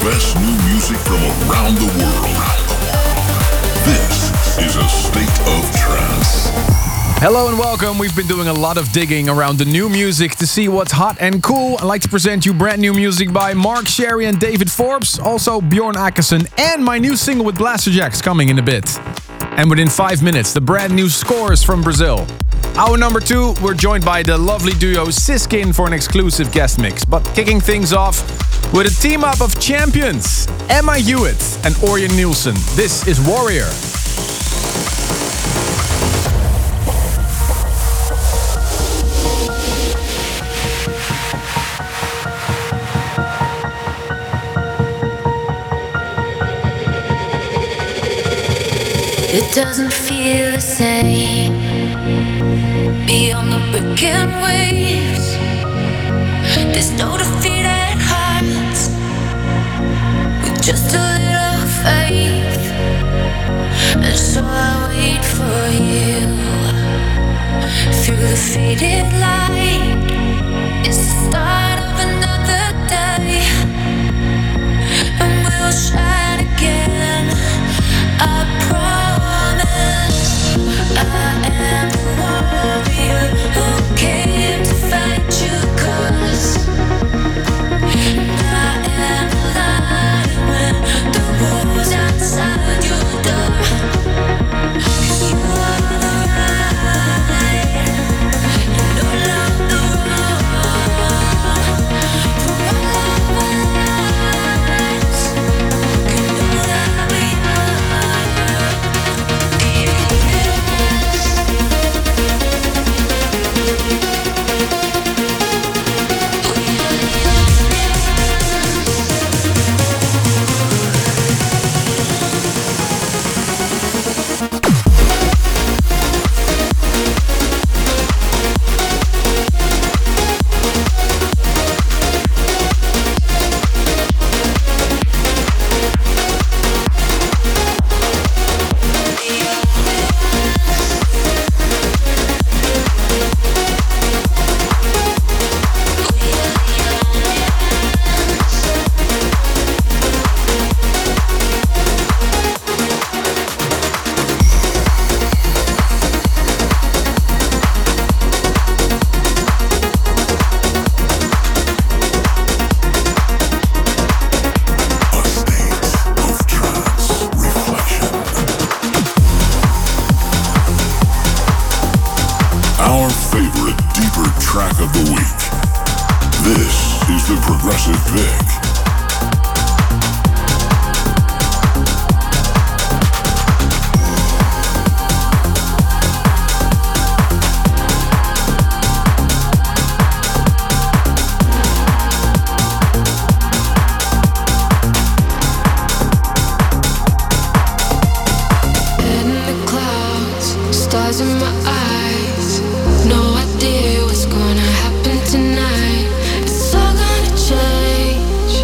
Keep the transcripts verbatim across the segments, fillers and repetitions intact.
best new music from around the world. This is a state of trance. Hello and welcome. We've been doing a lot of digging around the new music to see what's hot and cool. I'd like to present you brand new music by Mark Sherry and David Forbes, also Bjorn Akkerson, and my new single with Blasterjaxx coming in a bit. And within five minutes, the brand new Scores from Brazil. Hour number two, we're joined by the lovely duo Siskin for an exclusive guest mix. But kicking things off with a team up of champions, Emma Hewitt and Orjan Nilsen. This is Warrior. It doesn't feel the same beyond the breaking waves. There's no defeated hearts with just a little faith. And so I wait for you through the faded light. It's the start of another day, and we'll shine again. I promise I am the warrior who came to fight you, 'cause I am alive when the war's outside your door. 'Cause you are the right and all of the wrong. For all of our lives, you know that we are. What's gonna happen tonight? It's all gonna change.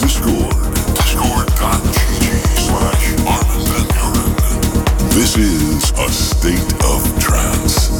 Discord. Discord.gg slash Armin van Buren. This is a state of trance.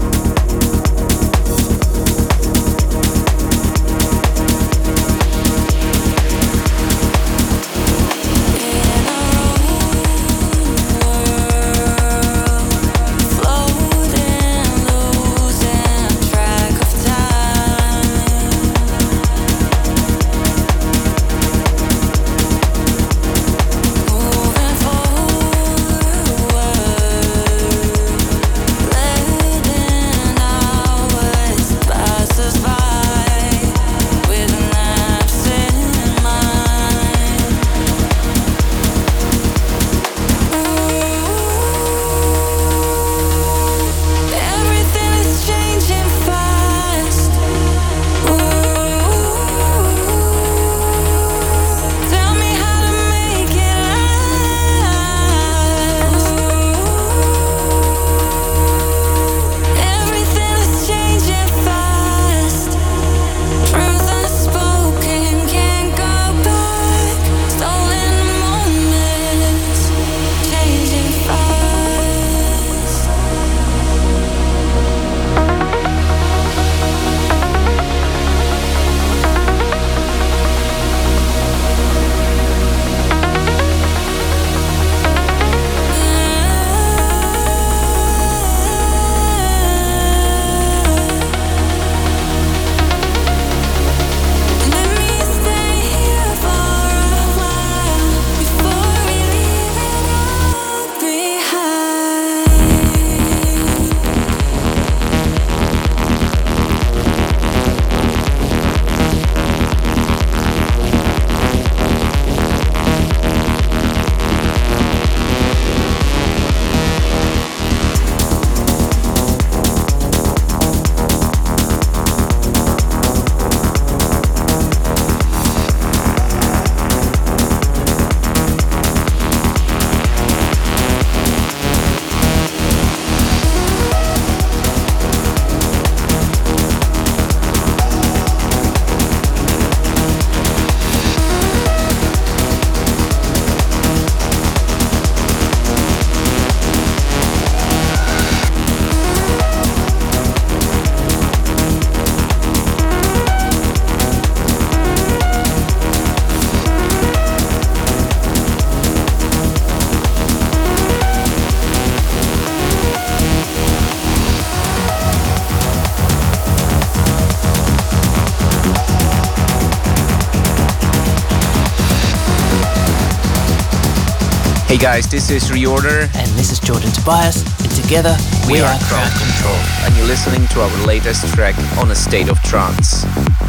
Hey guys, this is Reorder. And this is Jordan Tobias. And together, we, we are, are Crowd Control. And you're listening to our latest track on A State of Trance.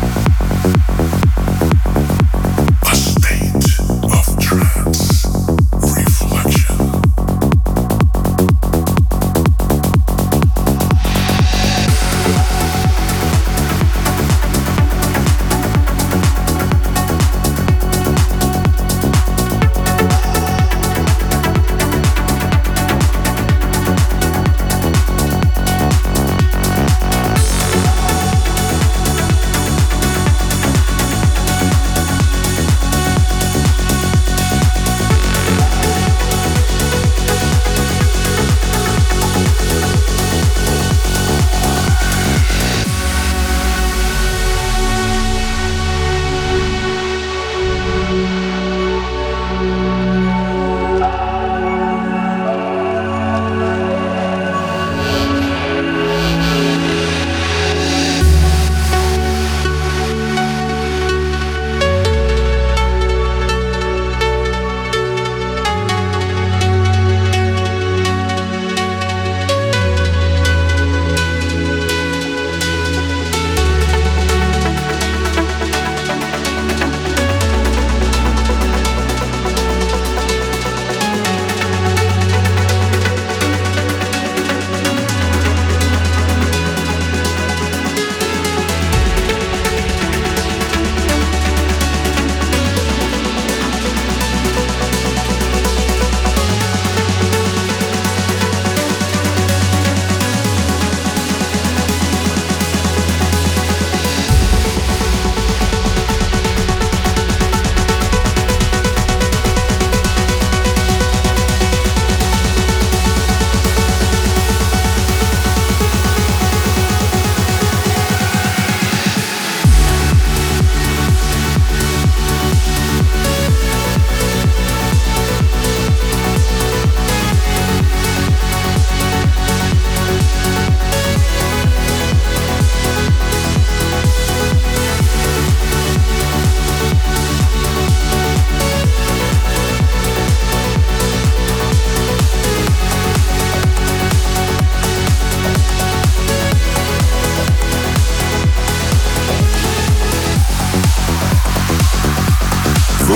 A state of trance. Reflection.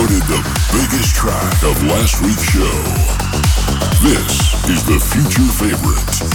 voted the biggest track of last week's show. This is the Future Favorite.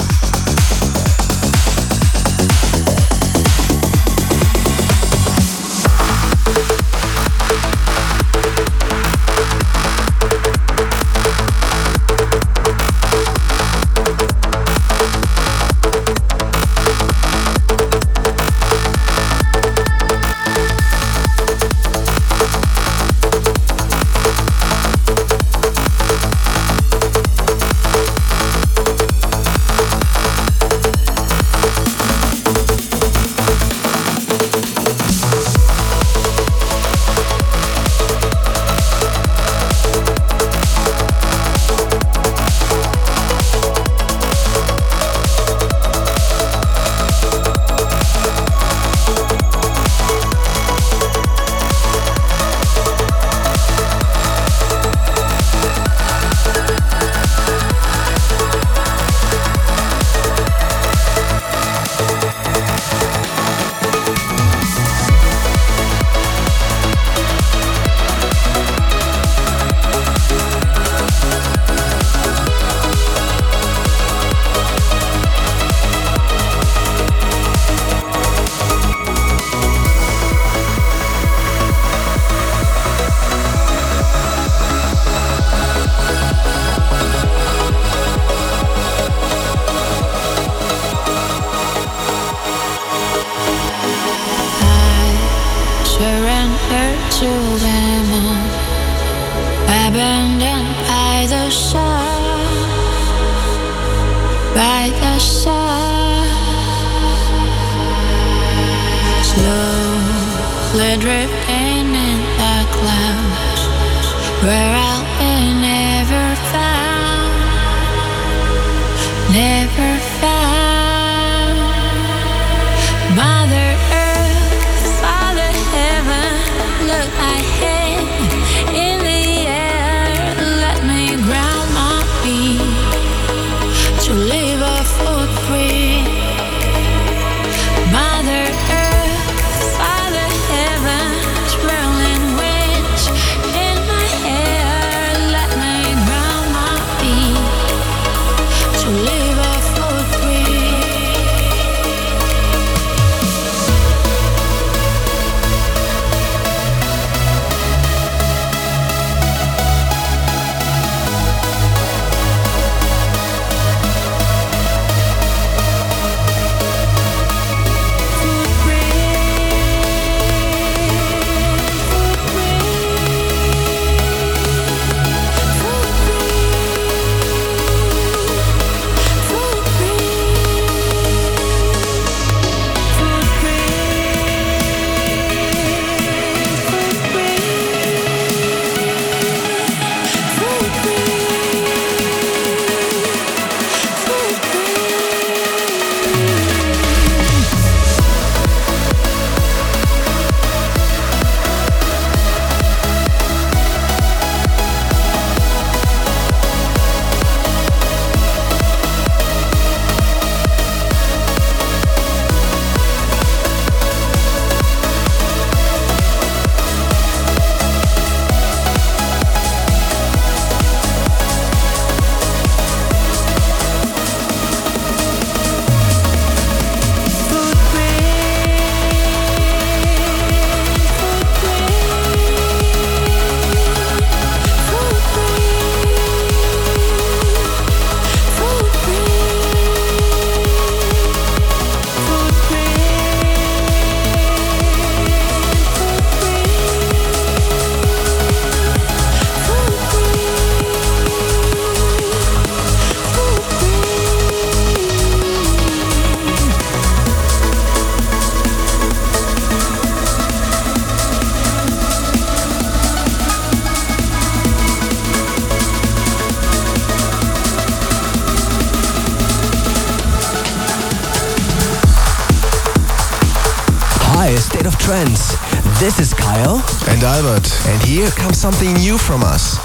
State of Trance. This is Kyle. And Albert. And here comes something new from us.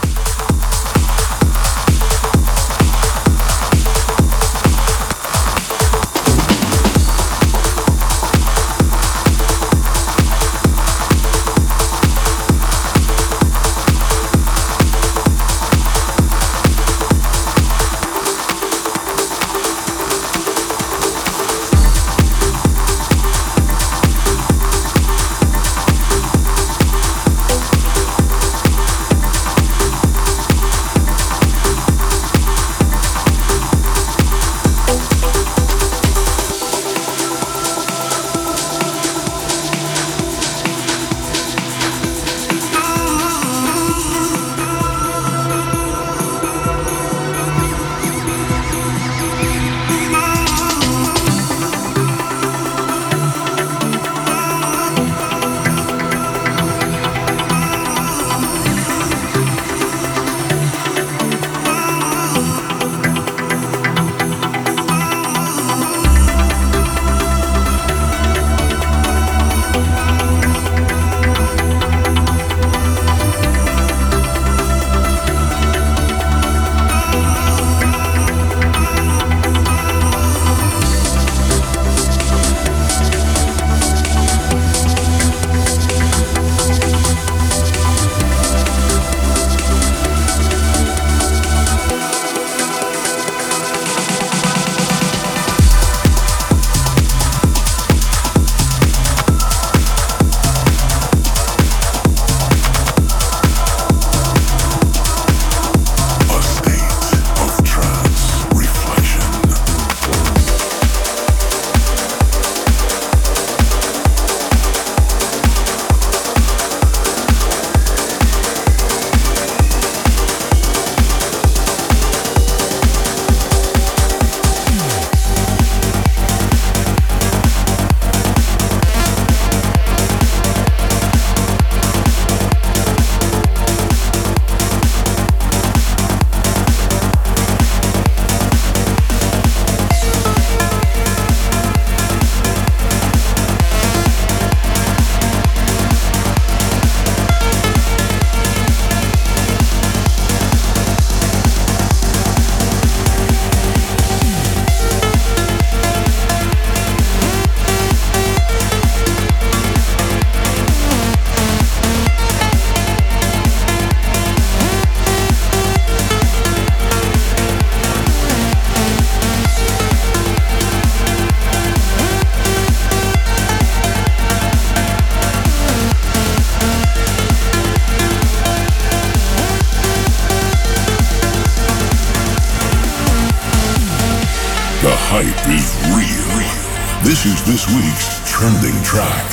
is real. This is this week's trending track.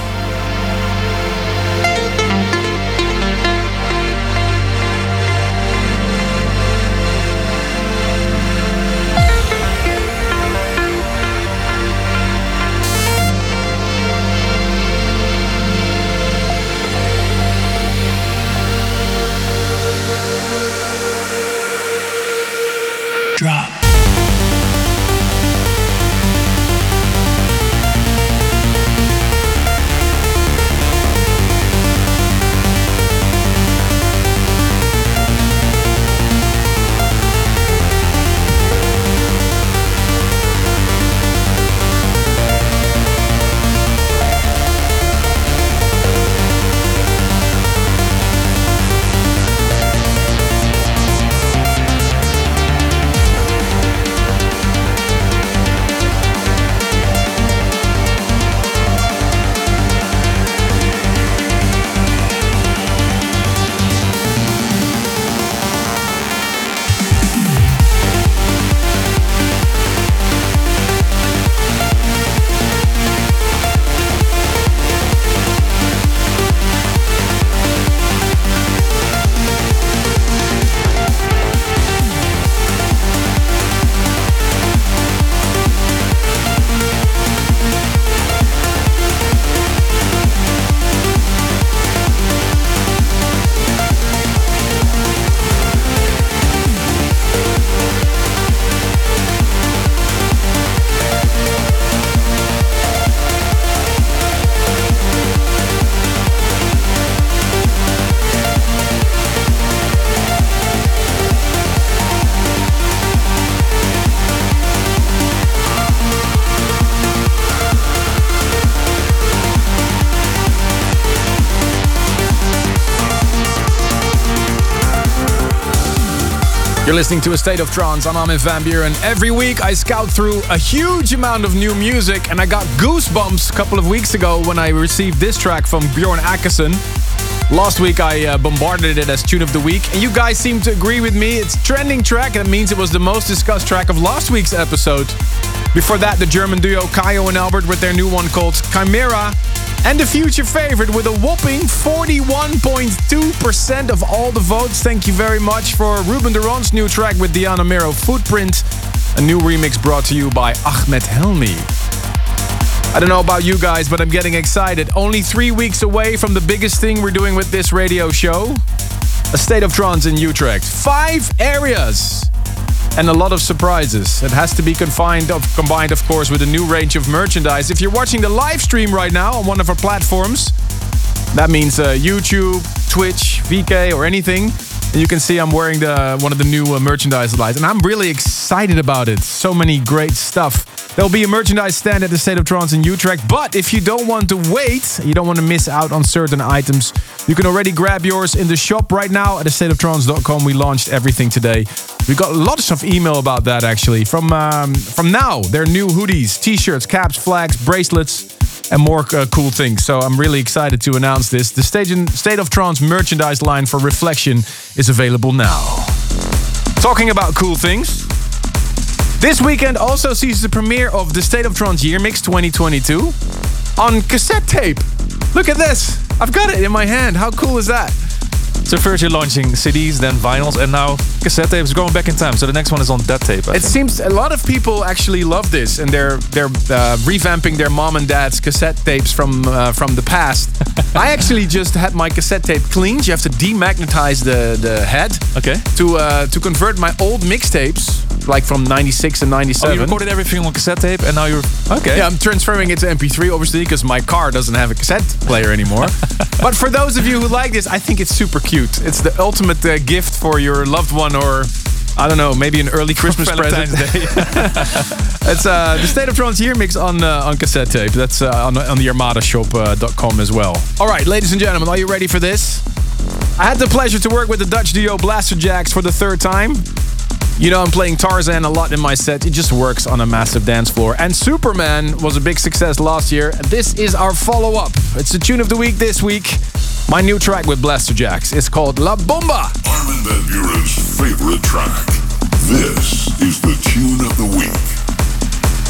Drop. You're listening to A State of Trance. I'm Armin van Buuren. Every week I scout through a huge amount of new music, and I got goosebumps a couple of weeks ago when I received this track from Bjorn Akesson. Last week I uh, bombarded it as Tune of the Week, and you guys seem to agree with me. It's trending track, and it means it was the most discussed track of last week's episode. Before that, the German duo Kayo and Albert with their new one called Chimera. And the future favorite with a whopping forty-one point two percent of all the votes. Thank you very much for Ruben de Ron's new track with Diana Miro, Footprint. A new remix brought to you by Ahmed Helmi. I don't know about you guys, but I'm getting excited. Only three weeks away from the biggest thing we're doing with this radio show. A State of Trance in Utrecht. Five areas. And a lot of surprises. It has to be confined of, combined, of course, with a new range of merchandise. If you're watching the live stream right now on one of our platforms, that means uh, YouTube, Twitch, V K, or anything. And you can see I'm wearing the one of the new uh, merchandise lines. And I'm really excited about it. So many great stuff. There'll be a merchandise stand at the State of Trance in Utrecht. But if you don't want to wait, you don't want to miss out on certain items, you can already grab yours in the shop right now at a state of trance dot com. We launched everything today. We got lots of email about that, actually. From um, from now, their new hoodies, t-shirts, caps, flags, bracelets, and more uh, cool things. So I'm really excited to announce this. The State, State of Trance merchandise line for Reflection is available now. Talking about cool things, this weekend also sees the premiere of the State of Trance Year Mix twenty twenty-two on cassette tape. Look at this. I've got it in my hand. How cool is that? So first you're launching C Ds, then vinyls, and now cassette tapes. Going back in time. So the next one is on that tape. I It think. seems a lot of people actually love this, and they're they're uh, revamping their mom and dad's cassette tapes from uh, from the past. I actually just had my cassette tape cleaned. You have to demagnetize the the head. Okay. To uh, to convert my old mixtapes, like from ninety-six and Oh, ninety-seven. you recorded everything on cassette tape, and now you're okay. Yeah, I'm transferring it to M P three, obviously, because my car doesn't have a cassette player anymore. But for those of you who like this, I think it's super cute. It's the ultimate uh, gift for your loved one, or I don't know, maybe an early Christmas present. Day. It's uh, the State of Trance Year Mix on uh, on cassette tape. That's uh, on, on the armada shop dot com uh, as well. All right, ladies and gentlemen, are you ready for this? I had the pleasure to work with the Dutch duo Blasterjaxx for the third time. You know, I'm playing Tarzan a lot in my set. It just works on a massive dance floor. And Superman was a big success last year. This is our follow-up. It's the tune of the week this week. My new track with Blasterjaxx is called La Bomba. Armin van Buuren's favorite track. This is the tune of the week.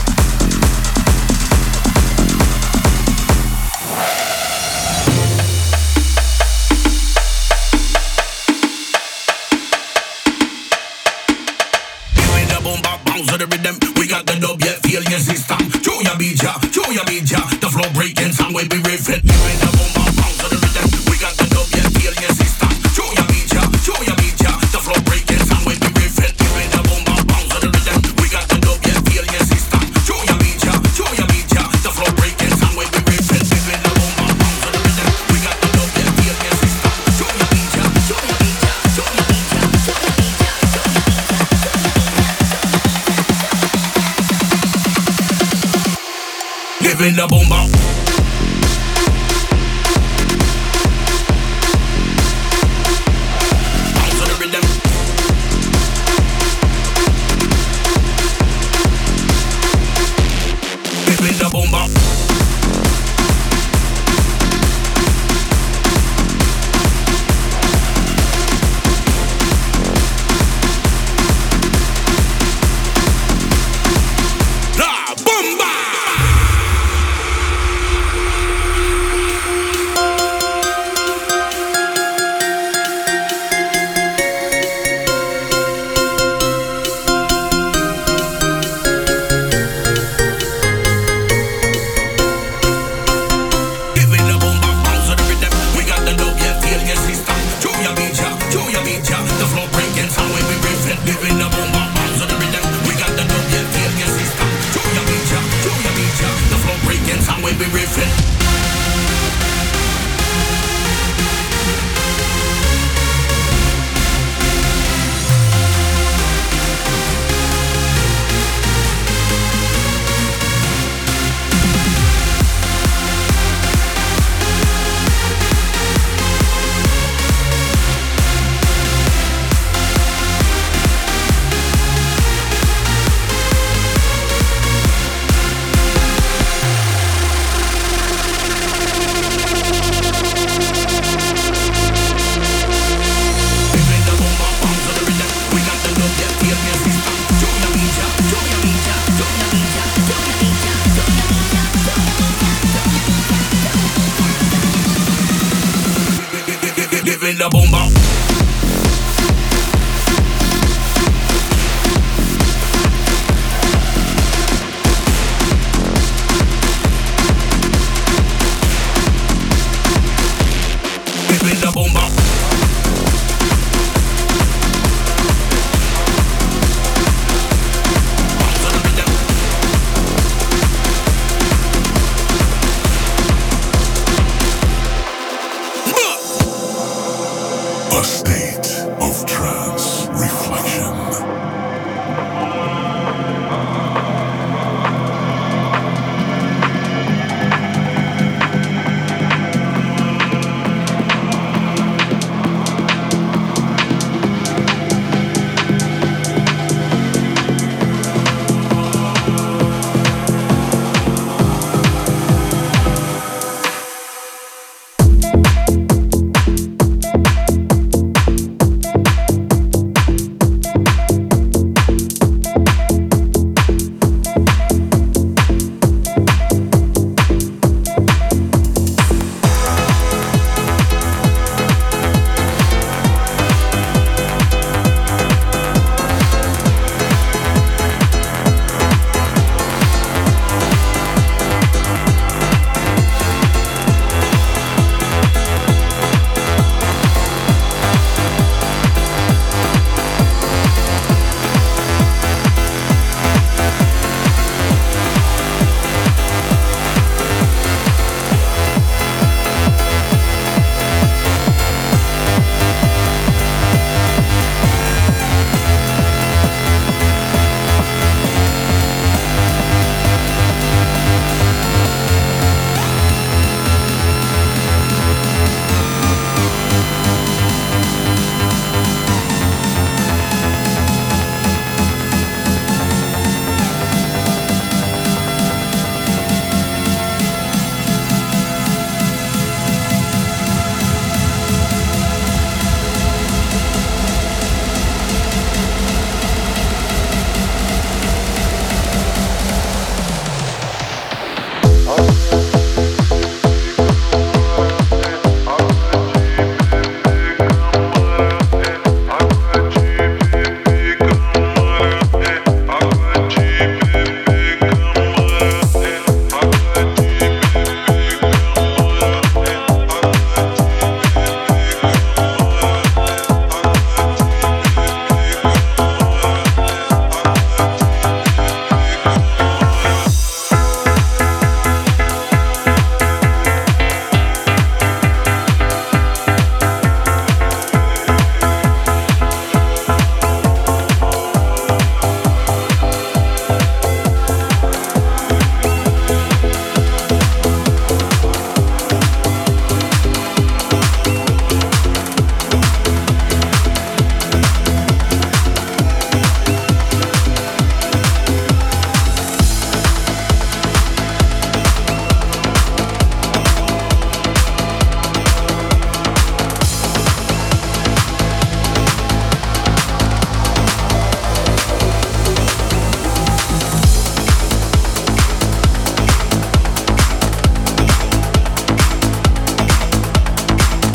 the boom bap. Bounce to the rhythm. Give me the boom bap. The boom bap. Give me the boom bap. A state of trance reflection.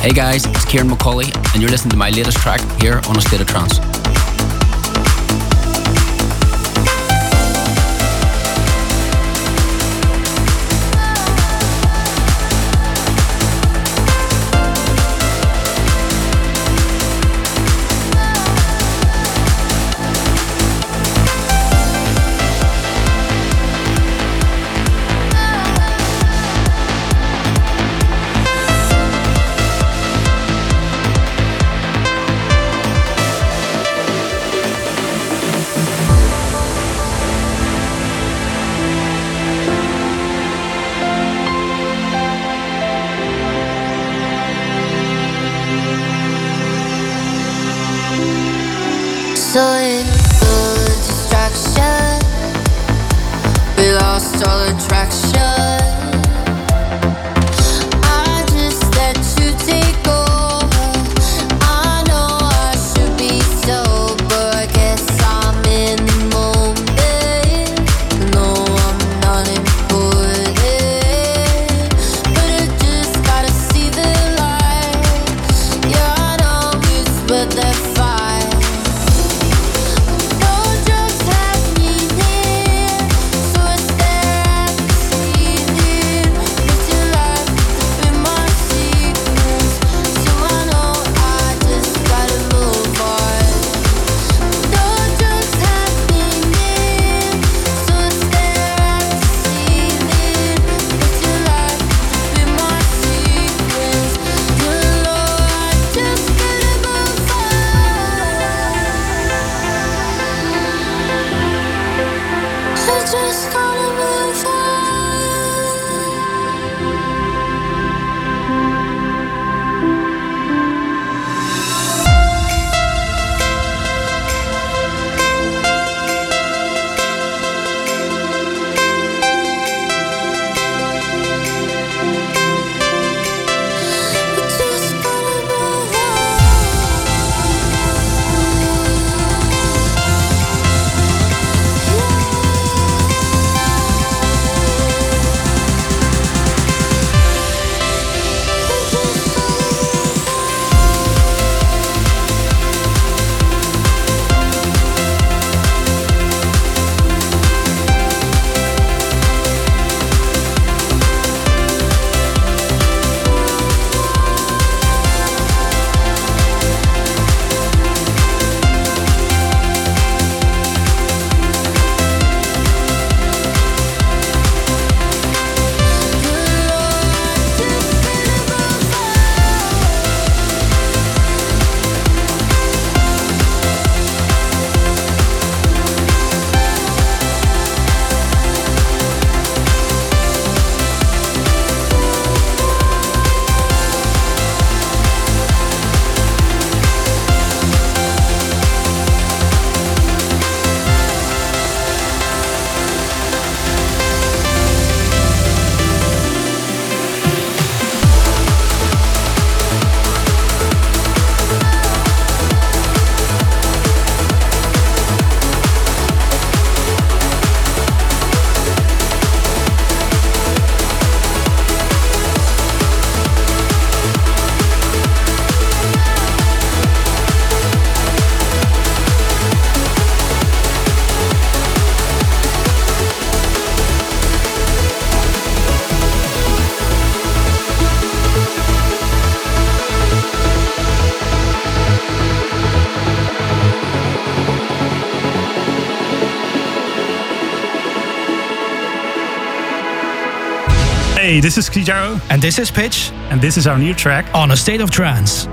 Hey guys, it's Kieran McCauley, and you're listening to my latest track here on A State of Trance. So in the distraction, we lost all attraction. I just let you take over. I know I should be sober. I guess I'm in the moment. No, I'm not important, but I just gotta see the light. Yeah, I know it's worth that fight. Hey, this is Kijaro. And this is Pitch. And this is our new track on A State of Trance.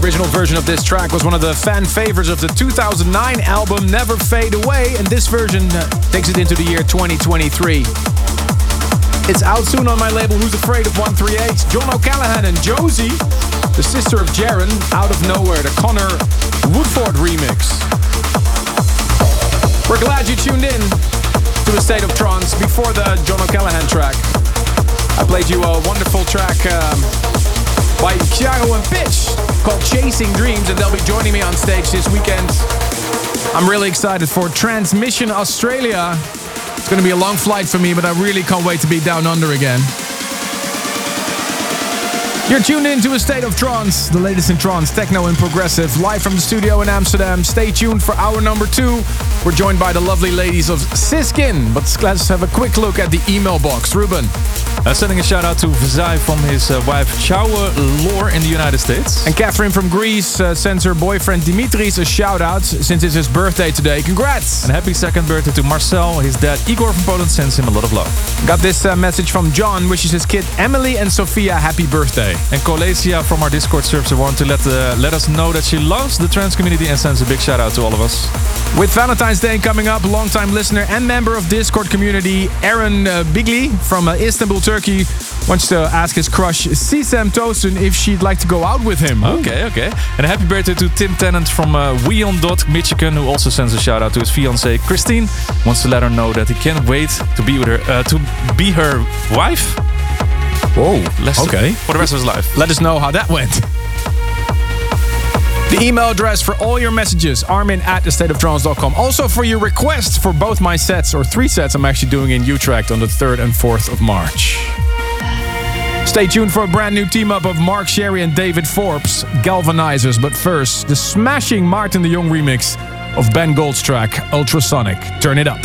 original version of this track was one of the fan favorites of the two thousand nine album Never Fade Away, and this version uh, takes it into the year twenty twenty-three. It's out soon on my label Who's Afraid of one thirty-eight. John O'Callaghan and Josie, the sister of Jaron, Out of Nowhere, the Connor Woodford remix. We're glad you tuned in to A State of Trance before the John O'Callaghan track. I played you a wonderful track um, by Chiaro and Pitch called Chasing Dreams, and they'll be joining me on stage this weekend. I'm really excited for Transmission Australia. It's going to be a long flight for me, but I really can't wait to be down under again. You're tuned in to A State of Trance, the latest in trance, techno and progressive, live from the studio in Amsterdam. Stay tuned for hour number two. We're joined by the lovely ladies of Siskin, but let's have a quick look at the email box. Ruben. Uh, sending a shout out to Vizai from his uh, wife Chauwe Lore in the United States. And Catherine from Greece uh, sends her boyfriend Dimitris a shout out since it's his birthday today. Congrats! And happy second birthday to Marcel. His dad Igor from Poland sends him a lot of love. Got this uh, message from John, wishes his kid Emily and Sophia happy birthday. And Colesia from our Discord server wanted to let, uh, let us know that she loves the trance community and sends a big shout out to all of us. With Valentine's Day coming up, longtime listener and member of Discord community Aaron uh, Bigli from uh, Istanbul, Turkey, wants to ask his crush Sisam Tosun if she'd like to go out with him. Okay, okay. And a happy birthday to Tim Tennant from uh, Wyandotte, Michigan, who also sends a shout out to his fiancée Christine. Wants to let her know that he can't wait to be with her, uh, to be her wife. Whoa, Let's okay. For the rest of his life. Let us know how that went. The email address for all your messages, armin at thestateoftrance dot com. Also for your requests for both my sets, or three sets I'm actually doing in Utrecht on the third and fourth of March. Stay tuned for a brand new team-up of Mark Sherry and David Forbes, Galvanizers. But first, the smashing Martin de Jong remix of Ben Gold's track, Ultrasonic. Turn it up.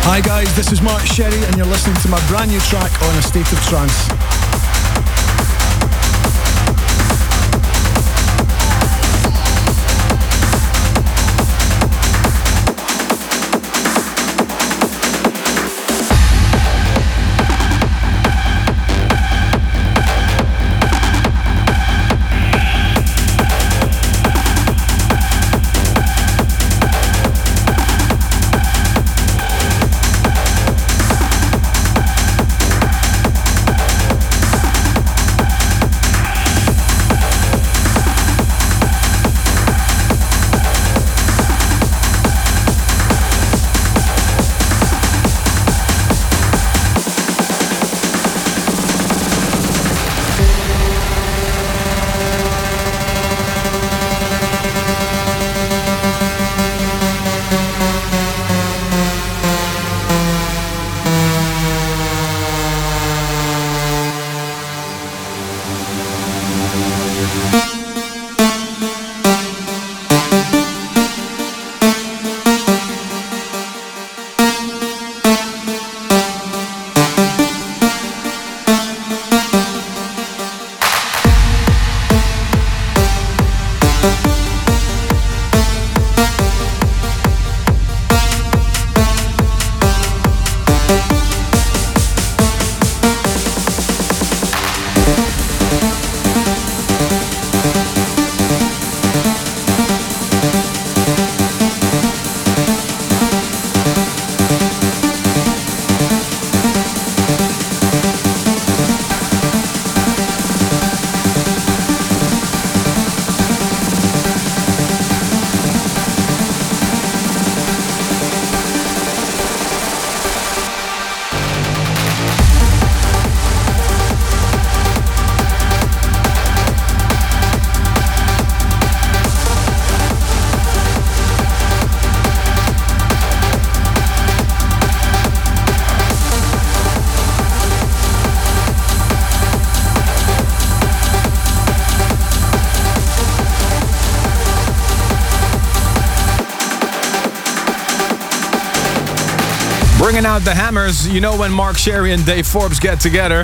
Hi guys, this is Mark Sherry and you're listening to my brand new track on A State of Trance. Bringing out the hammers. You know when Mark Sherry and Dave Forbes get together.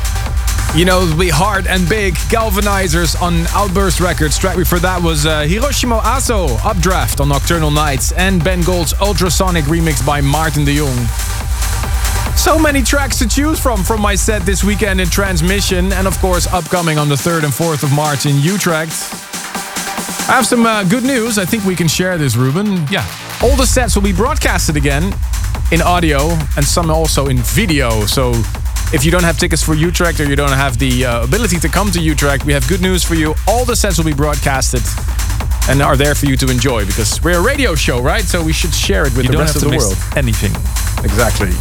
You know, it'll be hard and big. Galvanizers on Outburst Records. Track before that was uh, Hiroshima Aso, Updraft on Nocturnal Nights. And Ben Gold's Ultrasonic remix by Martin de Jong. So many tracks to choose from from my set this weekend in Transmission. And of course, upcoming on the third and fourth of March in Utrecht. I have some uh, good news. I think we can share this, Ruben. Yeah. All the sets will be broadcasted again in audio and some also in video. So if you don't have tickets for Utrecht or you don't have the uh, ability to come to Utrecht, we have good news for you. All the sets will be broadcasted and are there for you to enjoy because we're a radio show, right? So we should share it with you the don't rest have of to the miss world. Anything. Exactly.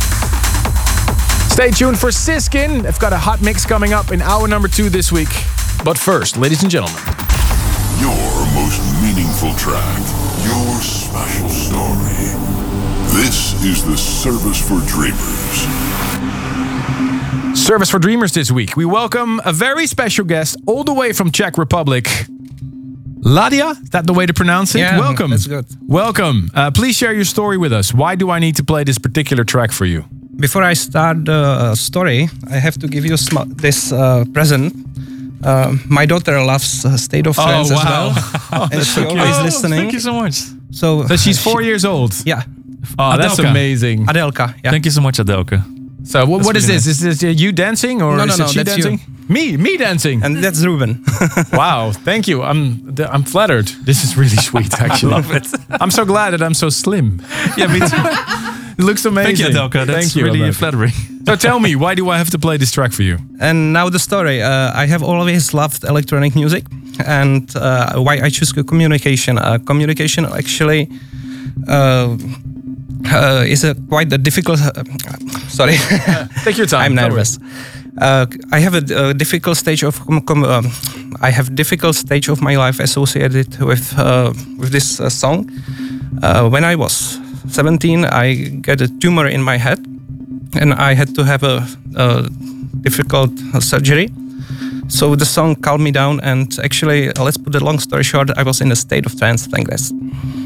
Stay tuned for Siskin. I've got a hot mix coming up in hour number two this week. But first, ladies and gentlemen, your most meaningful track, your special story. This is the Service for Dreamers. Service for Dreamers this week. We welcome a very special guest all the way from Czech Republic. Ladia? Is that the way to pronounce it? Yeah, welcome. that's good. Welcome. Uh, please share your story with us. Why do I need to play this particular track for you? Before I start the story, I have to give you sm- this uh, present. Uh, my daughter loves uh, State of Trance oh, wow. as well. Oh, and she's she always oh, listening. Thank you so much. So, so she's four she, years old? Yeah. Oh, that's Adelka. amazing. Adelka, yeah. Thank you so much, Adelka. So what, what is really this? nice. Is this uh, you dancing or no, no, is no, it she that's dancing? You. Me, me dancing. And that's Ruben. Wow, thank you. I'm I'm flattered. This is really sweet, actually. I love it. I'm so glad that I'm so slim. Yeah, me too. It looks amazing. Thank you, Adelka. That's Thank you, really Adelka. flattering. So tell me, why do I have to play this track for you? And now the story. Uh, I have always loved electronic music, and uh, why I choose communication. Uh, communication actually uh, uh, is a quite a difficult. Uh, sorry, take your time. I'm nervous. Uh, I have a, a difficult stage of com- com- um, I have difficult stage of my life associated with uh, with this uh, song. Uh, when I was seventeen, I got a tumor in my head, and I had to have a, a difficult uh, surgery. So the song calmed me down, and actually, uh, let's put the long story short, I was in a state of trance like this.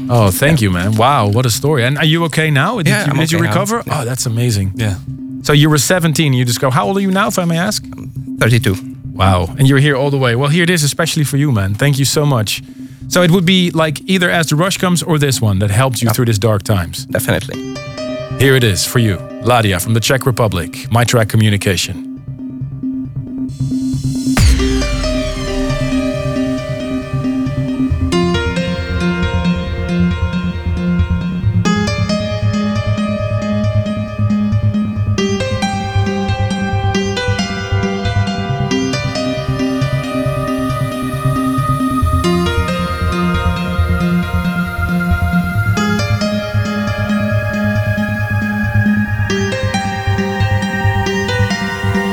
Oh, thank you, man. Wow, what a story. And are you okay now? Did Yeah, you, I'm did you okay now. recover? Yeah. Oh, that's amazing. Yeah. So you were seventeen, you just go, how old are you now, if I may ask? thirty-two. Wow. And you're here all the way. Well, here it is, especially for you, man. Thank you so much. So it would be like either As the Rush Comes or this one that helped you Yeah. through these dark times. Definitely. Here it is for you. Ladia from the Czech Republic, My Track Communication. Thank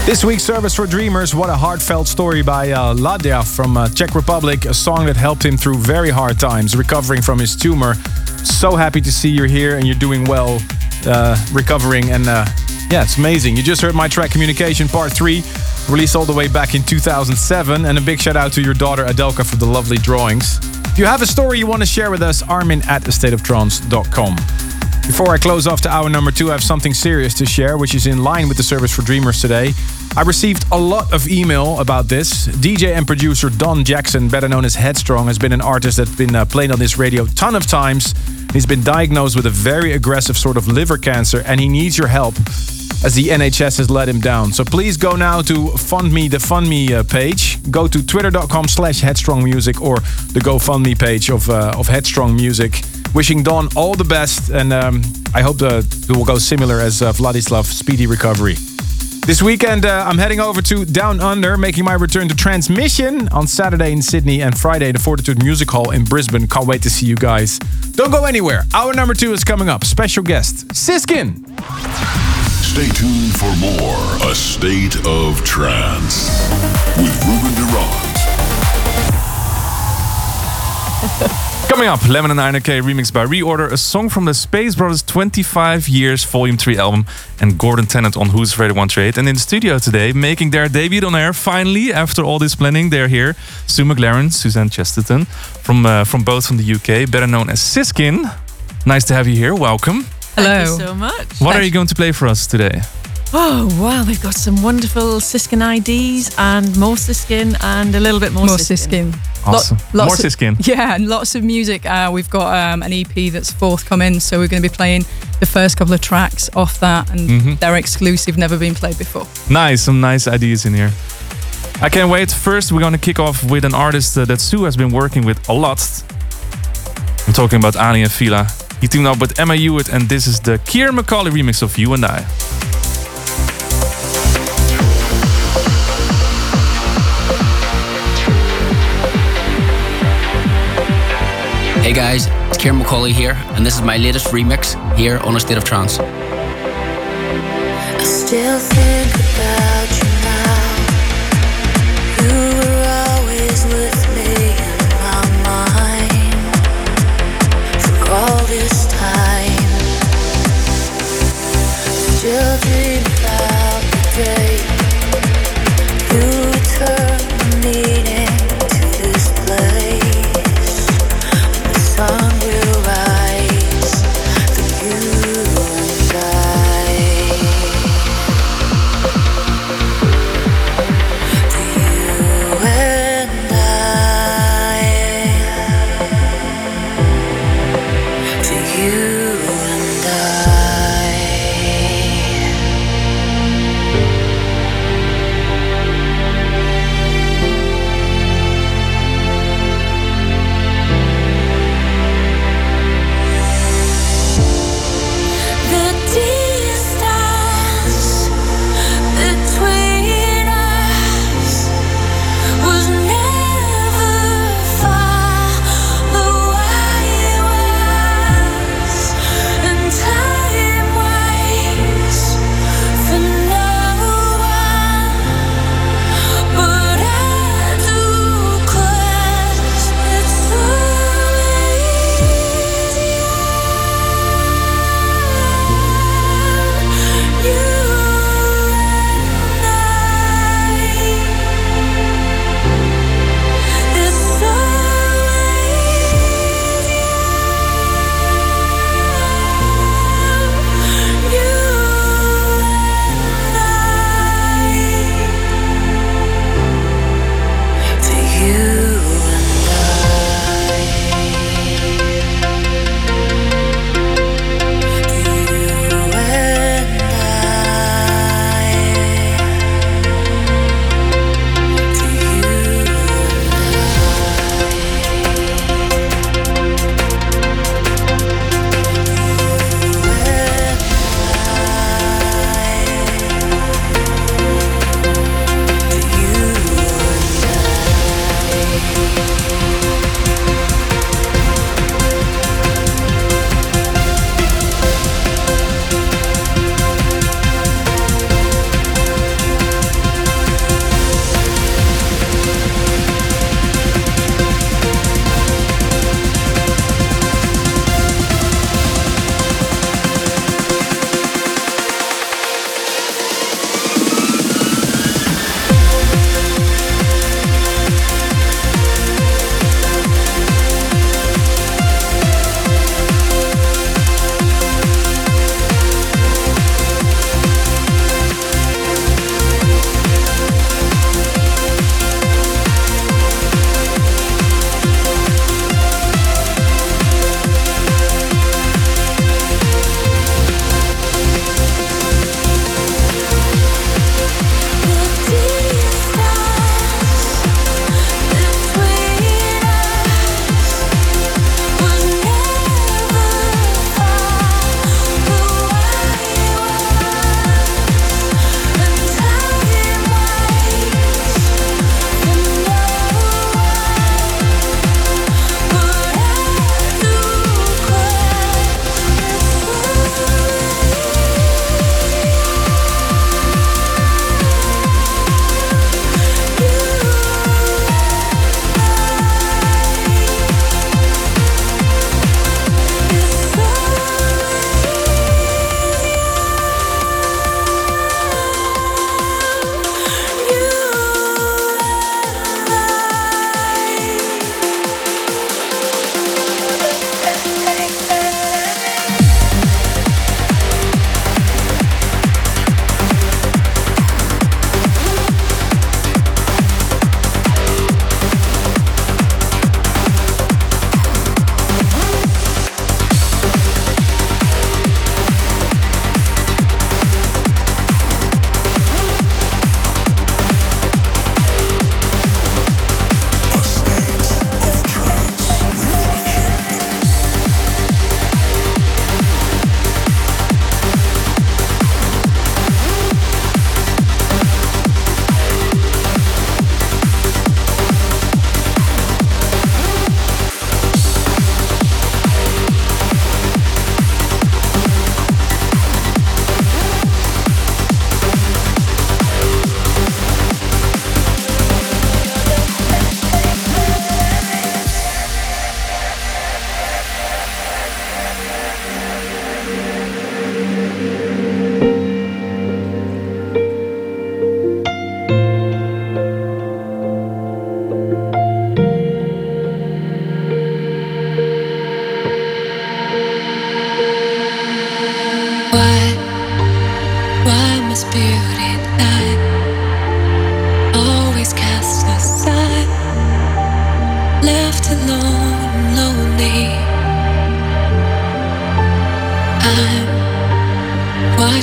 This week's Service for Dreamers, what a heartfelt story by uh, Ladia from uh, Czech Republic, a song that helped him through very hard times, recovering from his tumor. So happy to see you're here and you're doing well, uh, recovering, and uh, yeah, it's amazing. You just heard my track Communication Part three, released all the way back in two thousand seven, and a big shout out to your daughter Adelka for the lovely drawings. If you have a story you want to share with us, armin at a state of trance dot com. Before I close off to hour number two, I have something serious to share, which is in line with the Service for Dreamers today. I received a lot of email about this. D J and producer Don Jackson, better known as Headstrong, has been an artist that's been uh, played on this radio a ton of times. He's been diagnosed with a very aggressive sort of liver cancer, and he needs your help as the N H S has let him down. So please go now to FundMe, the FundMe uh, page. Go to twitter.com slash Headstrong Music or the GoFundMe page of, uh, of Headstrong Music. Wishing Don all the best, and um, I hope that it will go similar as uh, Vladislav, speedy recovery. This weekend, uh, I'm heading over to Down Under, making my return to Transmission on Saturday in Sydney and Friday the Fortitude Music Hall in Brisbane. Can't wait to see you guys. Don't go anywhere. Hour number two is coming up. Special guest, Siskin. Stay tuned for more A State of Trance with Ruben Durant. Coming up, Lemon and Nine K remixed by Reorder, a song from the Space Brothers twenty-five Years Volume three album, and Gordon Tennant on Who's Afraid of one thirty-eight. And in the studio today, making their debut on air, finally, after all this planning, they're here. Sue McLaren, Suzanne Chesterton, from uh, from both from the U K, better known as Siskin. Nice to have you here, welcome. Hello. Thank you so much. What Thanks. Are you going to play for us today? Oh, wow, we've got some wonderful Siskin I Ds and more Siskin and a little bit more, more Siskin. Siskin. Awesome. Lo- more of, Siskin. Yeah, and lots of music. Uh, we've got um, an E P that's forthcoming, so we're going to be playing the first couple of tracks off that, and mm-hmm. they're exclusive, never been played before. Nice, some nice ideas in here. I can't wait. First, we're going to kick off with an artist uh, that Sue has been working with a lot. I'm talking about Ali and Fila. He teamed up with Emma Hewitt, and this is the Keir Macaulay remix of You and I. Hey guys, it's Keir Macaulay here, and this is my latest remix here on A State of Trance. I still think about you now. You were always with me in my mind for all this time. Still dream about the day you return the meaning to this place. The sun will rise for you and I.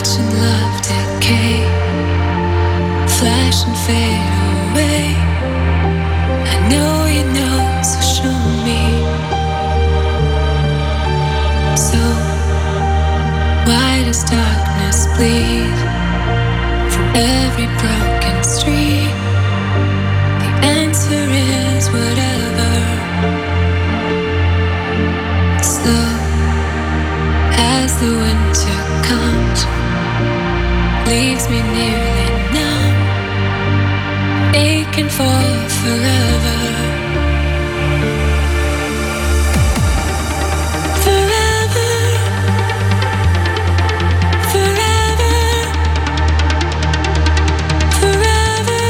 watching love decay, flash and fade away. I know you know, so show me. So why does darkness bleed from every broken street? The answer is whatever. Slow as the winter comes, leaves me nearly numb, aching for forever. Forever, forever, forever.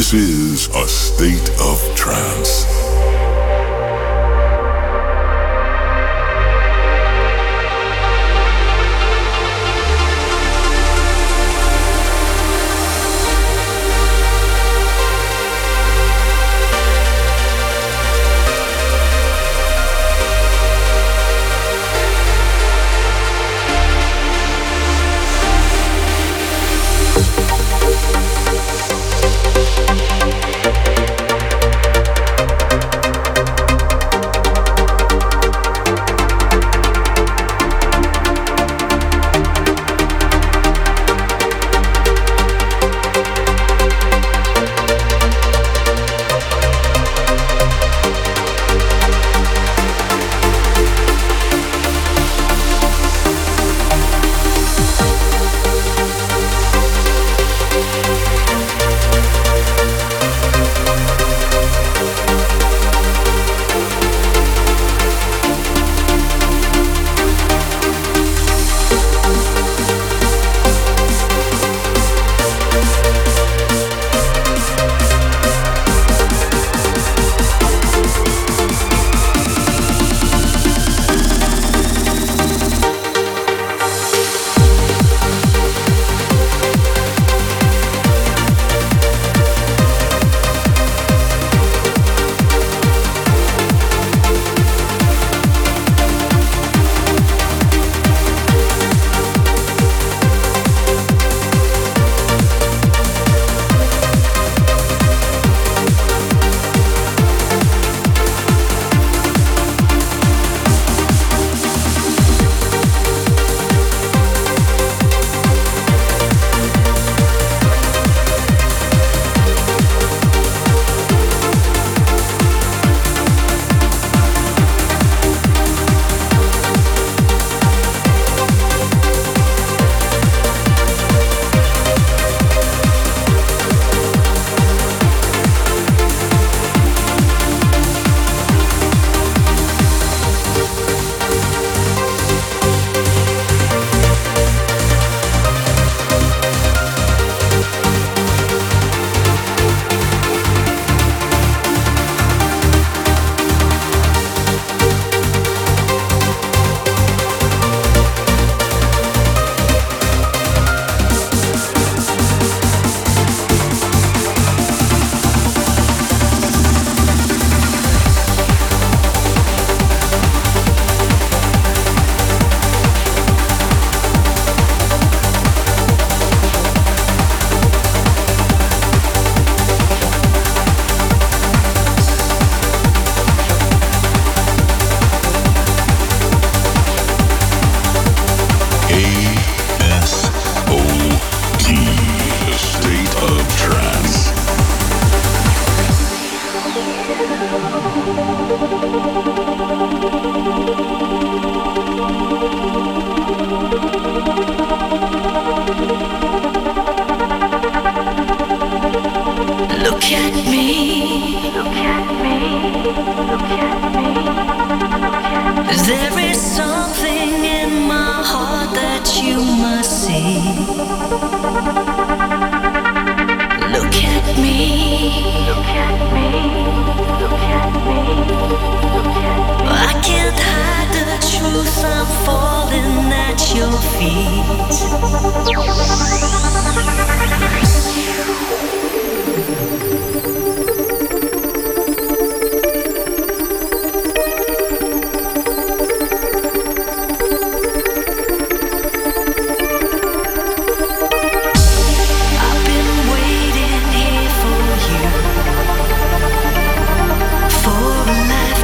This is A State of Trance.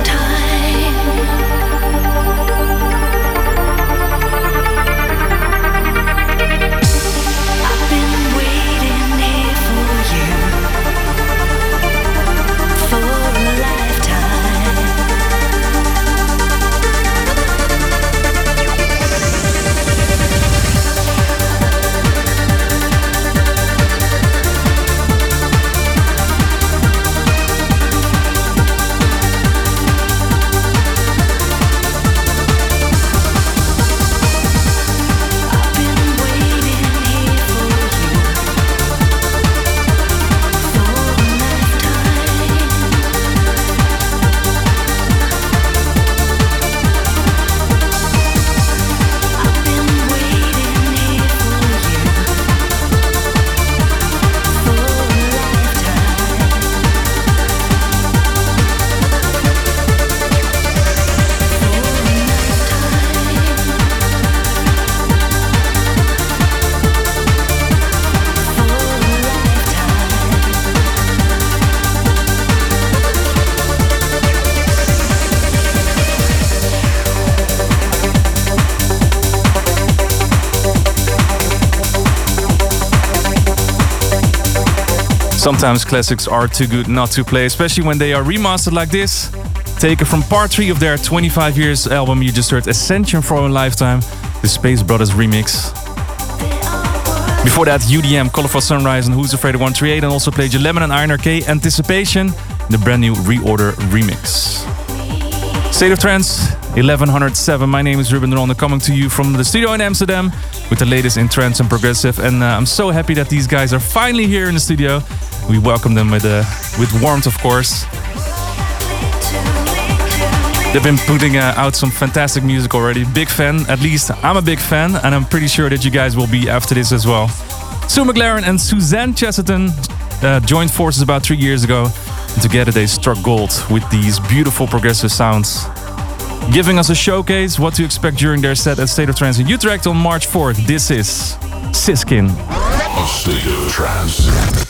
Lifetime. Sometimes classics are too good not to play, especially when they are remastered like this. Taken from part three of their twenty-five years album, you just heard Ascension from a Lifetime, the Space Brothers remix. Before that, U D M, Colorful Sunrise and Who's Afraid of one thirty-eight, and also played you Lemon and Iron Arcade, Anticipation, the brand new Reorder remix. State of Trance, eleven oh seven. My name is Ruben de Ronde, coming to you from the studio in Amsterdam with the latest in trance and progressive. And uh, I'm so happy that these guys are finally here in the studio. We welcome them with uh, with warmth, of course. They've been putting uh, out some fantastic music already. Big fan, at least I'm a big fan, and I'm pretty sure that you guys will be after this as well. Sue McLaren and Suzanne Chesterton uh, joined forces about three years ago. And together they struck gold with these beautiful progressive sounds. Giving us a showcase what to expect during their set at State of Trance in Utrecht on March fourth. This is Siskin. A State of Trance.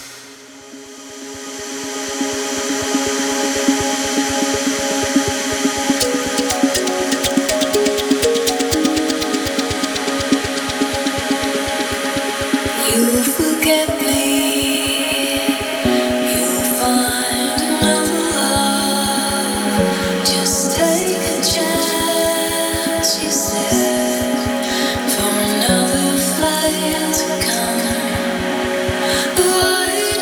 Why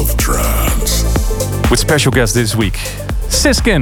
of Trance. With special guest this week, Siskin.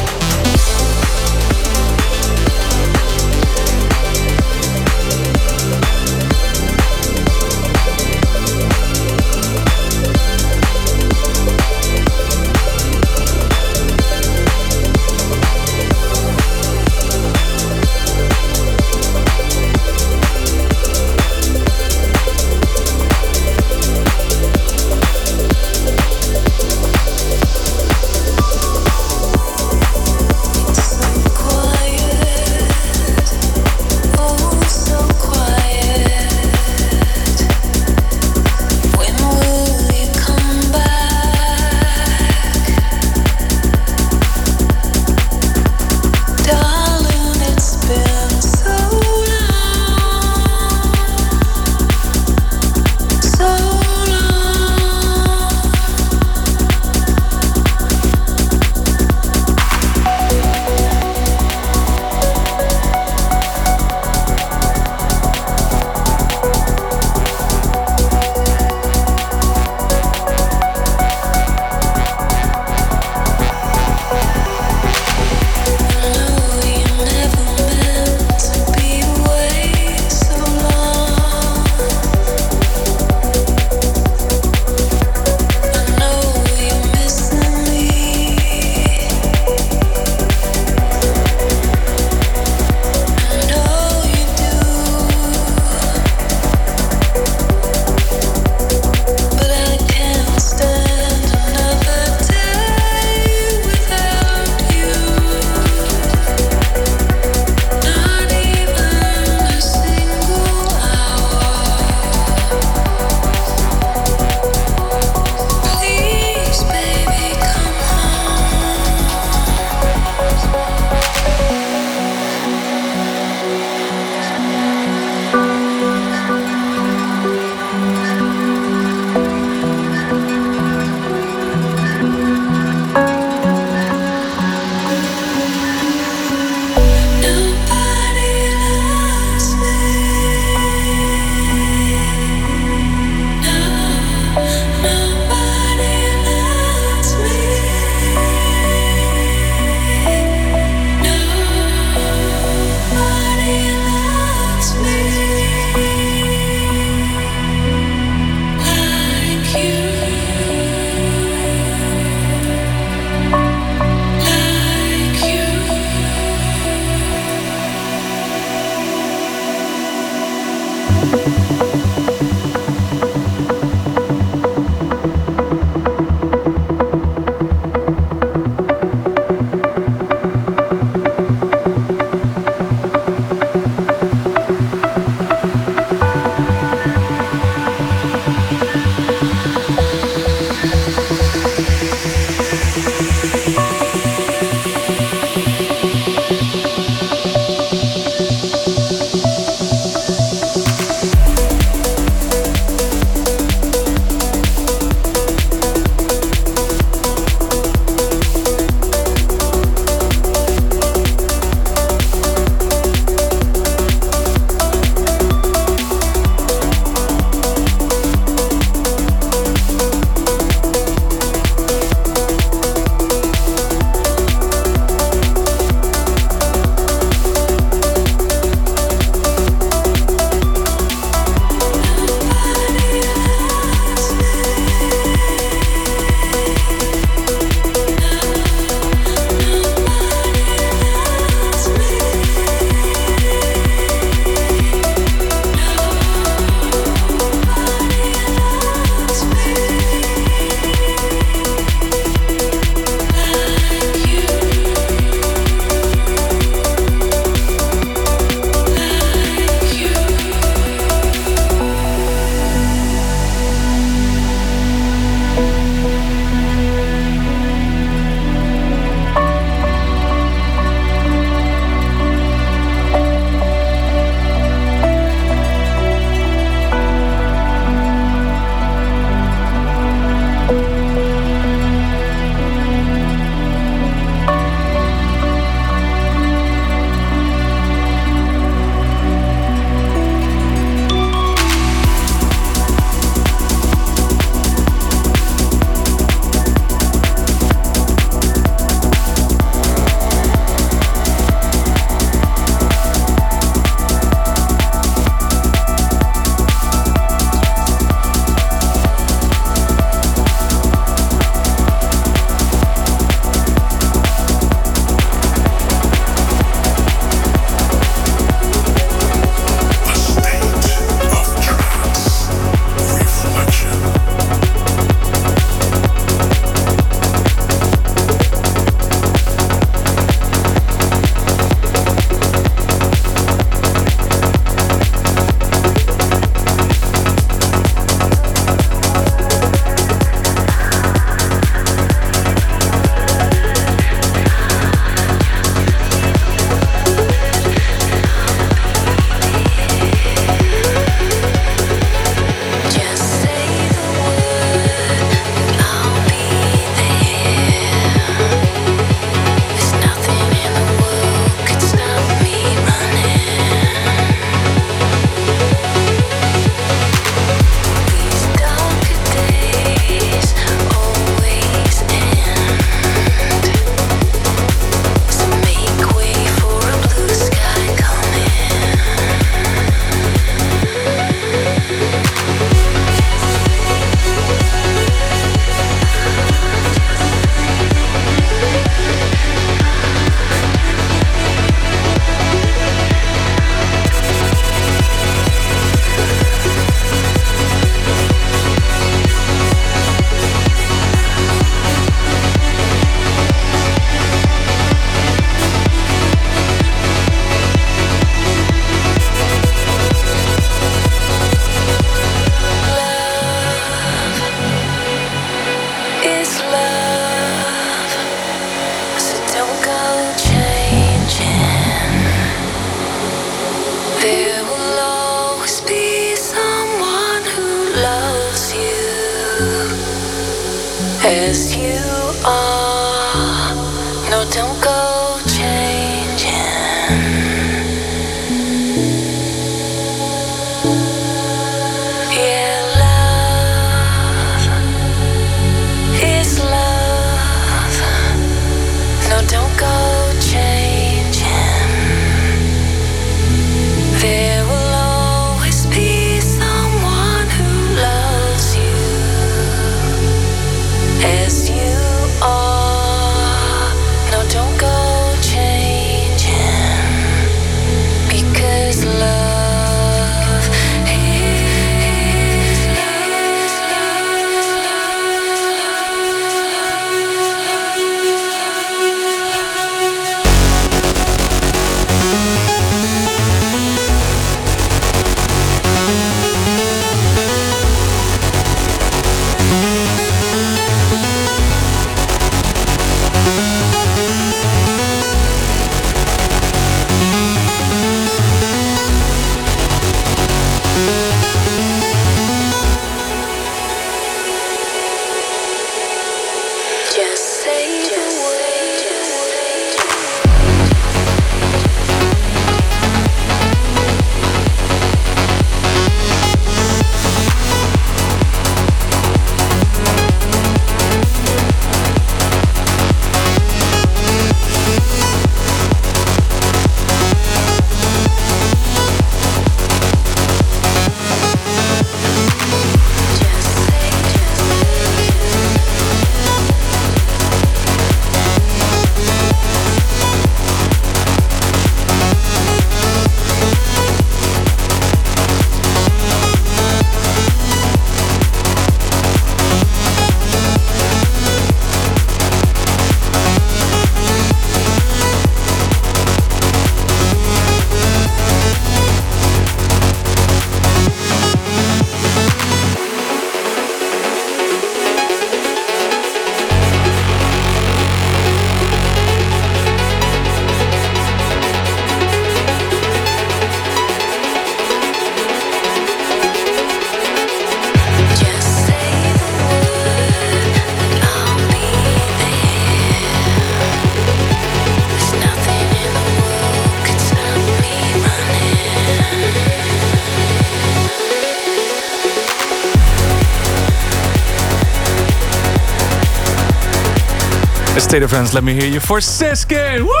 State of Trance, let me hear you for Siskin. Woo!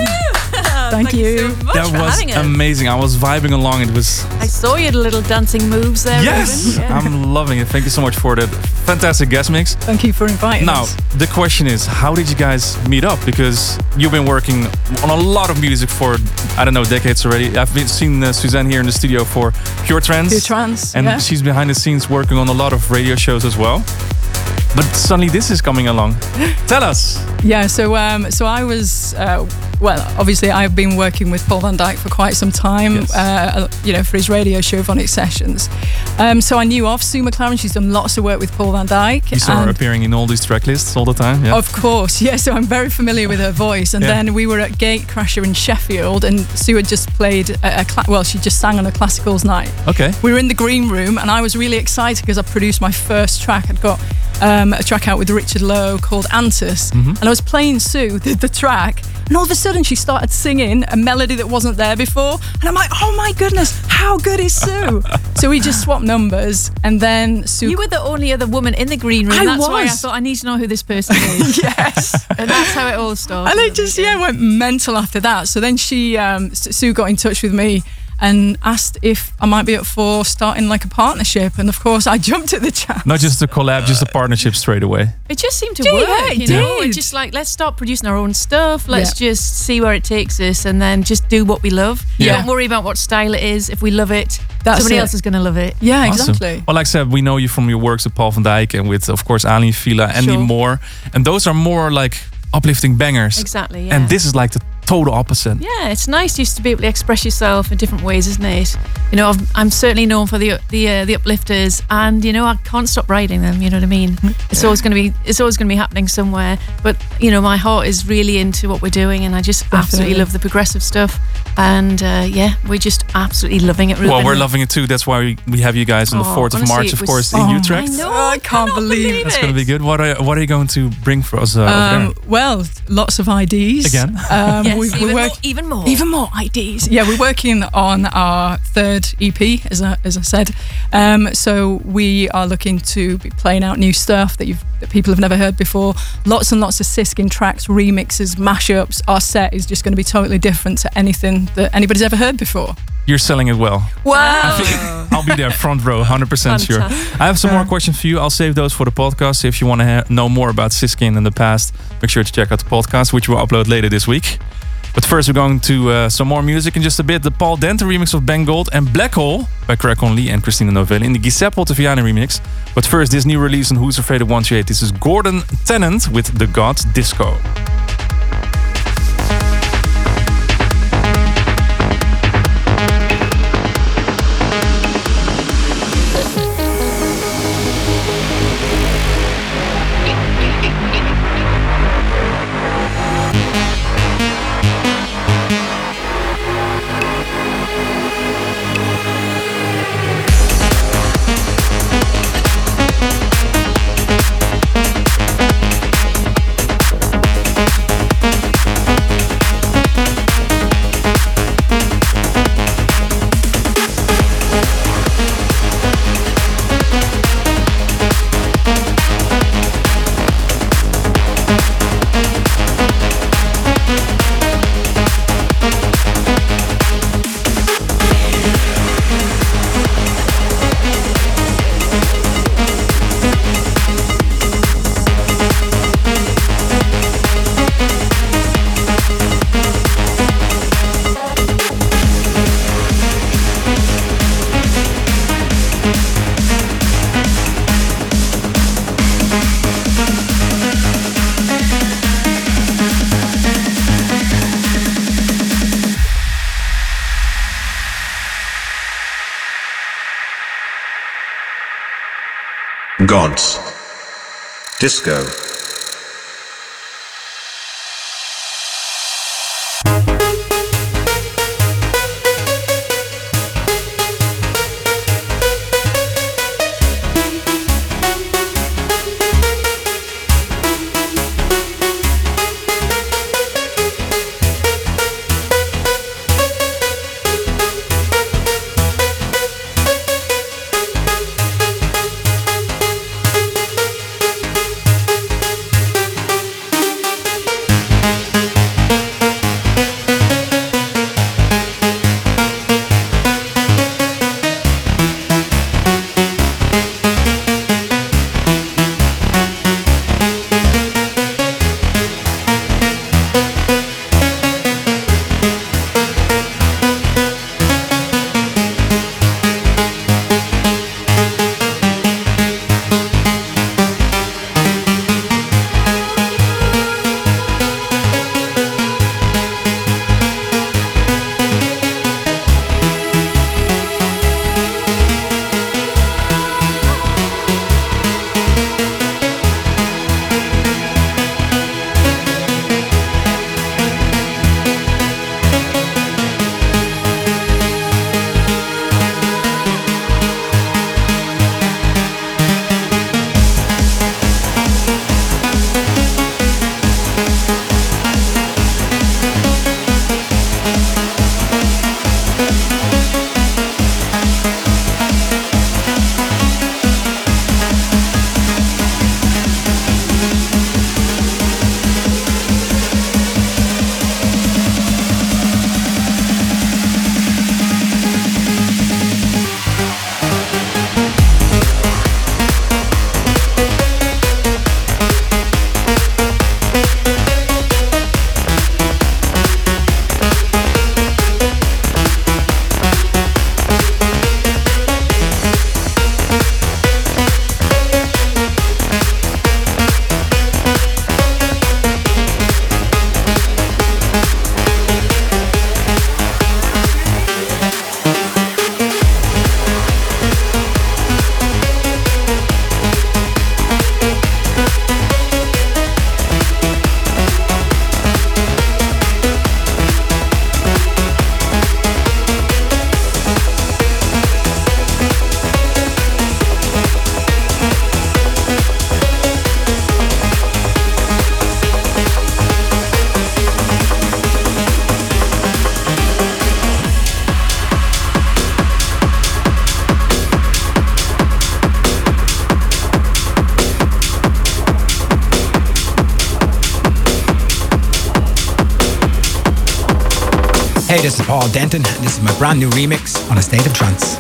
Thank, Thank you. you so much That for was having us. amazing. I was vibing along. It was I saw you had little dancing moves there. yes, Ruben. Yeah. I'm loving it. Thank you so much for that fantastic guest mix. Thank you for inviting Now, us. the question is, how did you guys meet up? Because you've been working on a lot of music for, I don't know, decades already. I've been seen uh, Suzanne here in the studio for Pure Trance. Pure Trance, And yeah. she's behind the scenes working on a lot of radio shows as well. But suddenly this is coming along. Tell us. Yeah, so um, so I was, uh, well, obviously I've been working with Paul van Dyk for quite some time, Yes. uh, you know, for his radio show, Vonic Sessions. Um, so I knew of Sue McLaren. She's done lots of work with Paul van Dyk. You saw her and- appearing in all these track lists all the time. Yeah. Of course, yeah. So I'm very familiar with her voice. And Yeah. then we were at Gatecrasher in Sheffield, and Sue had just played a, a cla- well, she just sang on a classicals night. Okay. We were in the green room, and I was really excited because I produced my first track. I'd got um, a track out with Richard Lowe called Antus, Mhm. and I was playing Sue the, the track, and all of a sudden she started singing a melody that wasn't there before, and I'm like, oh my goodness, how good is Sue? So we just swapped numbers, and then Sue. You were the only other woman in the green room. I that's why I was. thought I need to know who this person is. Yes. And that's how it all started. And it just yeah went mental after that. So then she um, S- Sue got in touch with me and asked if I might be up for starting like a partnership, and of course I jumped at the chance. Not just a collab, just a partnership straight away. It just seemed to Yeah, work, it you know. did. It's just like, let's start producing our own stuff. Let's Yeah. just see where it takes us, and then just do what we love. Yeah. Don't worry about what style it is. If we love it, That's somebody it. else is going to love it. Yeah, Awesome. exactly. Well, like I said, we know you from your works with Paul van Dyk and with, of course, Ali Fila, Andy Sure. Moore. And those are more like uplifting bangers. Exactly, yeah. And this is like the total opposite. Yeah, it's nice just to be able to express yourself in different ways, isn't it? You know, I've, I'm certainly known for the the uh, the uplifters, and you know, I can't stop writing them. You know what I mean? It's always going to be it's always going to be happening somewhere. But you know, my heart is really into what we're doing, and I just absolutely Definitely. love the progressive stuff. And uh, yeah, we're just absolutely loving it. Well, Ruben. we're loving it too. That's why we, we have you guys on the Oh, fourth of honestly, March, it of was- course, Oh, in I Utrecht. know. I can't believe That's it. going to be good. What are what are you going to bring for us uh, over Um, there? well, lots of I Ds. Again? Um, Yes, we, even, we're more, work- even more. even more I Ds. Yeah, we're working on our third E P, as I, as I said. Um, so we are looking to be playing out new stuff that you've that people have never heard before. Lots and lots of Siskin tracks, remixes, mashups. Our set is just going to be totally different to anything that anybody's ever heard before. You're selling it well. Wow. I'll be there, front row, one hundred percent sure. Fantastic. I have some more questions for you. I'll save those for the podcast. If you want to ha- know more about Siskin in the past, make sure to check out the podcast, which we'll upload later this week. But first, we're going to uh, some more music in just a bit. The Paul Denton remix of Bang Gold and Black Hole by Craig Conley and Christina Novelli in the Giuseppe Ottaviani remix. But first, this new release on Who's Afraid of one thirty-eight. This is Gordon Tennant with The Gods Disco. Gods. Disco. Hey, this is Paul Denton, and this is my brand new remix on A State of Trance.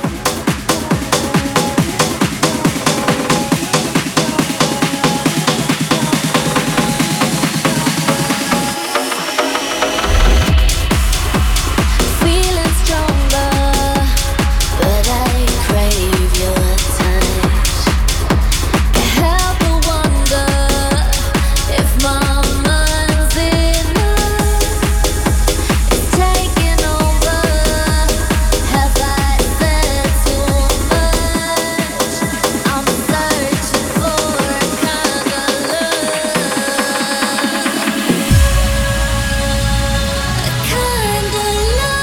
Feeling stronger, but I crave your touch. Can't help but wonder if my mind's enough. It's taking over. Have I said too much? I'm searching for a kind of love, a kind of love.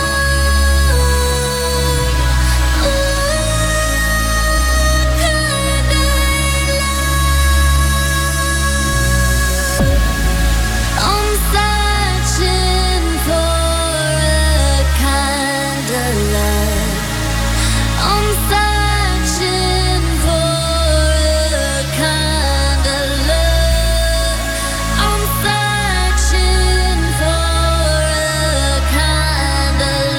I'm searching for a kind of love. I'm searching for a kind of love. I'm searching for a kind of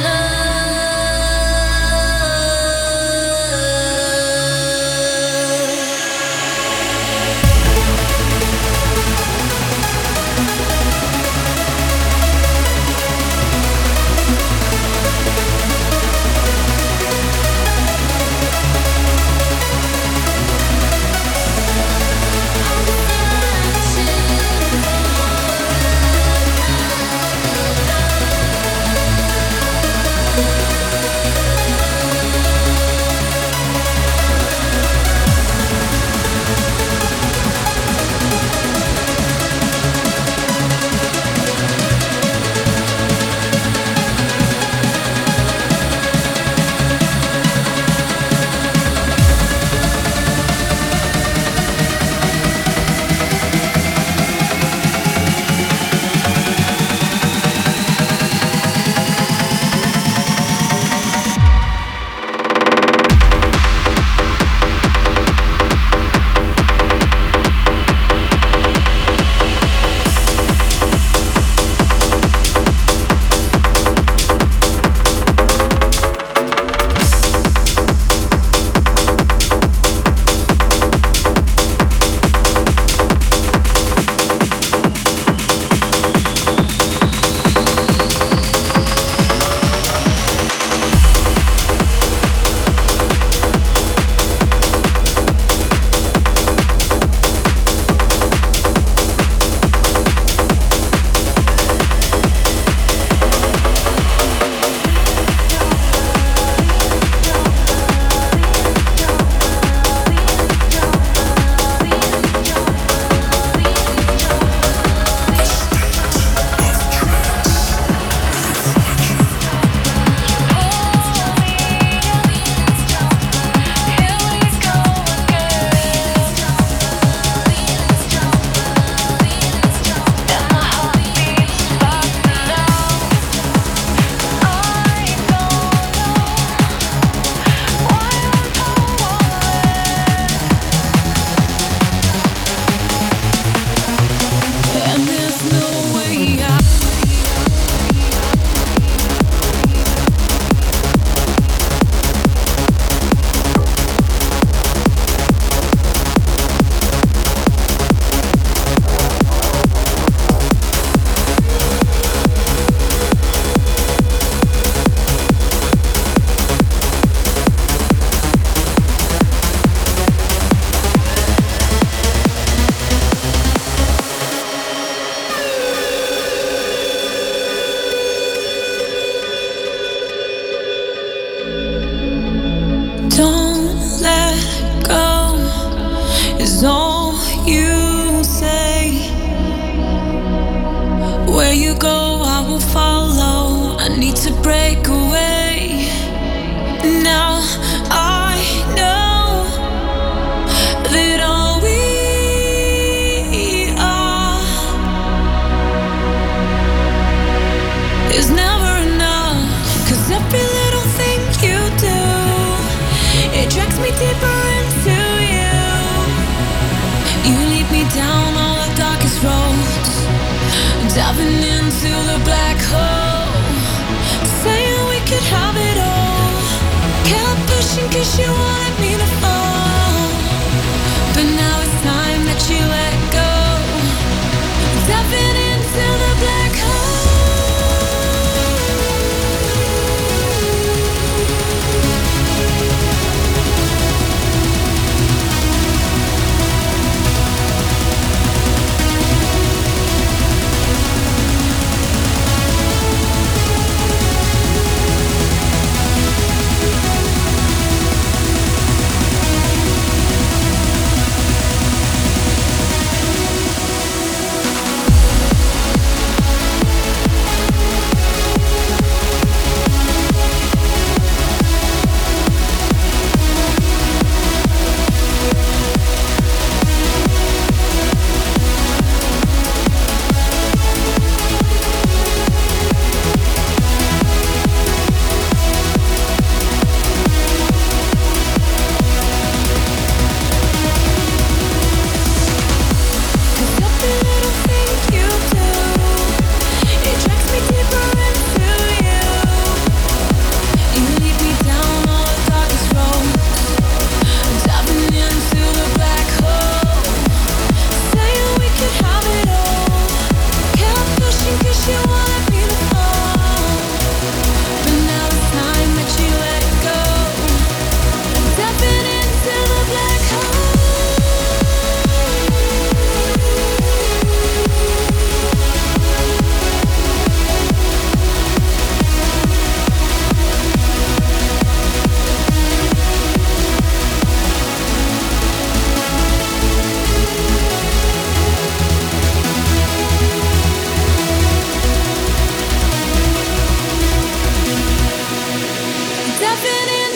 Diving into the black hole,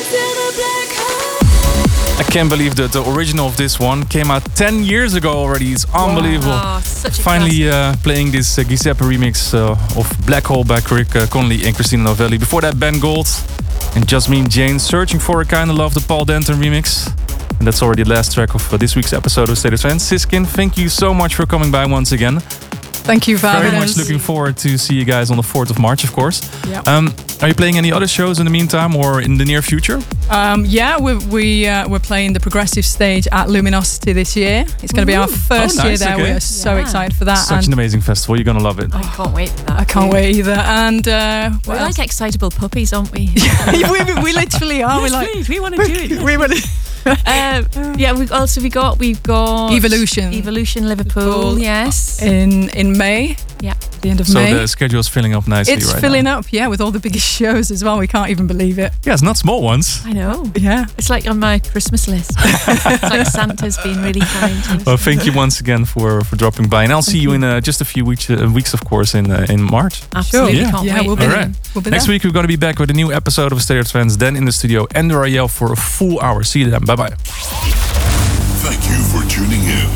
I can't believe that the original of this one came out ten years ago already. It's unbelievable. Oh, such a Finally uh, playing this uh, Giuseppe remix uh, of Black Hole by Rick uh, Connolly and Christina Novelli. Before that, Ben Gold and Jasmine Jane, Searching for a Kind of Love, the Paul Denton remix. And that's already the last track of uh, this week's episode of State of Trance. Siskin, thank you so much for coming by once again. Thank you for having Very us. much looking forward to see you guys on the fourth of March, of course. Yep. Um, are you playing any other shows in the meantime or in the near future? Um, yeah, we're, we, uh, we're playing the progressive stage at Luminosity this year. It's going to be our first Oh, year nice, there. okay. We are so Yeah. excited for that. Such and an amazing festival. You're going to love it. I can't wait for that. I can't wait either. And uh, We're what like else? excitable puppies, aren't we? we, we literally are. Yes, We're like, please, we want to do it. we want uh, yeah, we've also we got we've got Evolution. Evolution Liverpool. Yes. in in May. Yeah. The end of So May. the schedule is filling up nicely It's right filling now. up, yeah, with all the biggest shows as well. We can't even believe it. Yeah, it's not small ones. I know. Yeah. It's like on my Christmas list. It's like Santa's been really kind to us. Well, thank you once again for, for dropping by, and I'll see you in uh, just a few weeks, uh, weeks of course, in uh, in March. Absolutely, Yeah. can't Yeah, wait. we'll be All there. right. We'll be Next there. week we're going to be back with a new episode of State of Trance. Then in the studio, Ender Ariel for a full hour. See you then. Bye bye. Thank you for tuning in.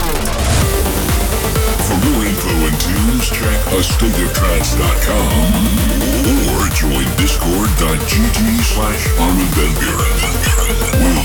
For more info and tunes, check a state of trance dot com or join discord dot g g slash Armin van Buren. We'll